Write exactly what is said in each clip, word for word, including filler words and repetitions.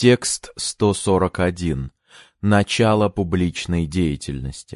Текст сто сорок один. Начало публичной деятельности.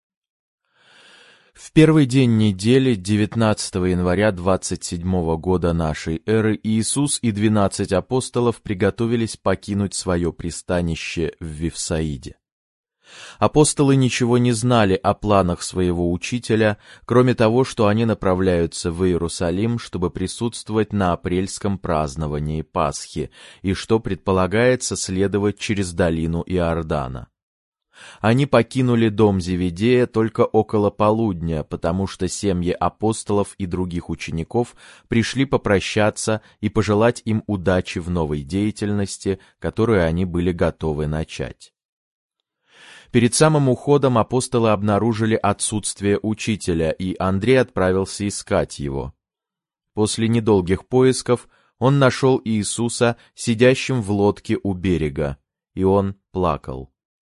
В первый день недели, девятнадцатого января двадцать седьмого года нашей эры, Иисус и двенадцать апостолов приготовились покинуть свое пристанище в Вифсаиде. Апостолы ничего не знали о планах своего учителя, кроме того, что они направляются в Иерусалим, чтобы присутствовать на апрельском праздновании Пасхи, и что предполагается следовать через долину Иордана. Они покинули дом Зеведея только около полудня, потому что семьи апостолов и других учеников пришли попрощаться и пожелать им удачи в новой деятельности, которую они были готовы начать. Перед самым уходом апостолы обнаружили отсутствие учителя, и Андрей отправился искать его. После недолгих поисков он нашел Иисуса сидящим в лодке у берега, и он плакал.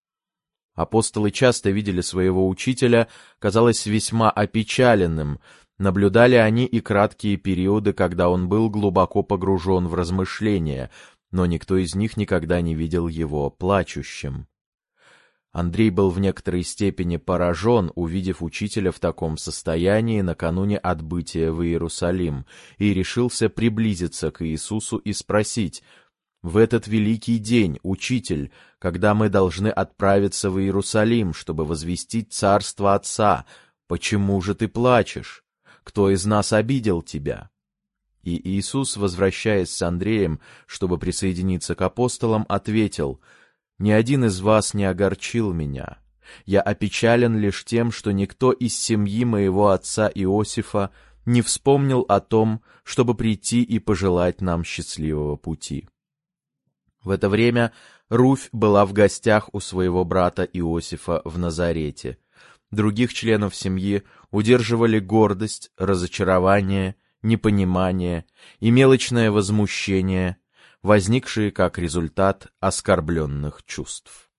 Апостолы часто видели своего учителя, казалось, весьма опечаленным. Наблюдали они и краткие периоды, когда он был глубоко погружен в размышления, но никто из них никогда не видел его плачущим. Андрей был в некоторой степени поражен, увидев учителя в таком состоянии накануне отбытия в Иерусалим, и решился приблизиться к Иисусу и спросить: «В этот великий день, учитель, когда мы должны отправиться в Иерусалим, чтобы возвестить царство Отца, почему же ты плачешь? Кто из нас обидел тебя?» И Иисус, возвращаясь с Андреем, чтобы присоединиться к апостолам, ответил: «Ни один из вас не огорчил меня. Я опечален лишь тем, что никто из семьи моего отца Иосифа не вспомнил о том, чтобы прийти и пожелать нам счастливого пути». В это время Руфь была в гостях у своего брата Иосифа в Назарете. Других членов семьи удерживали гордость, разочарование, непонимание и мелочное возмущение, возникшие как результат оскорбленных чувств.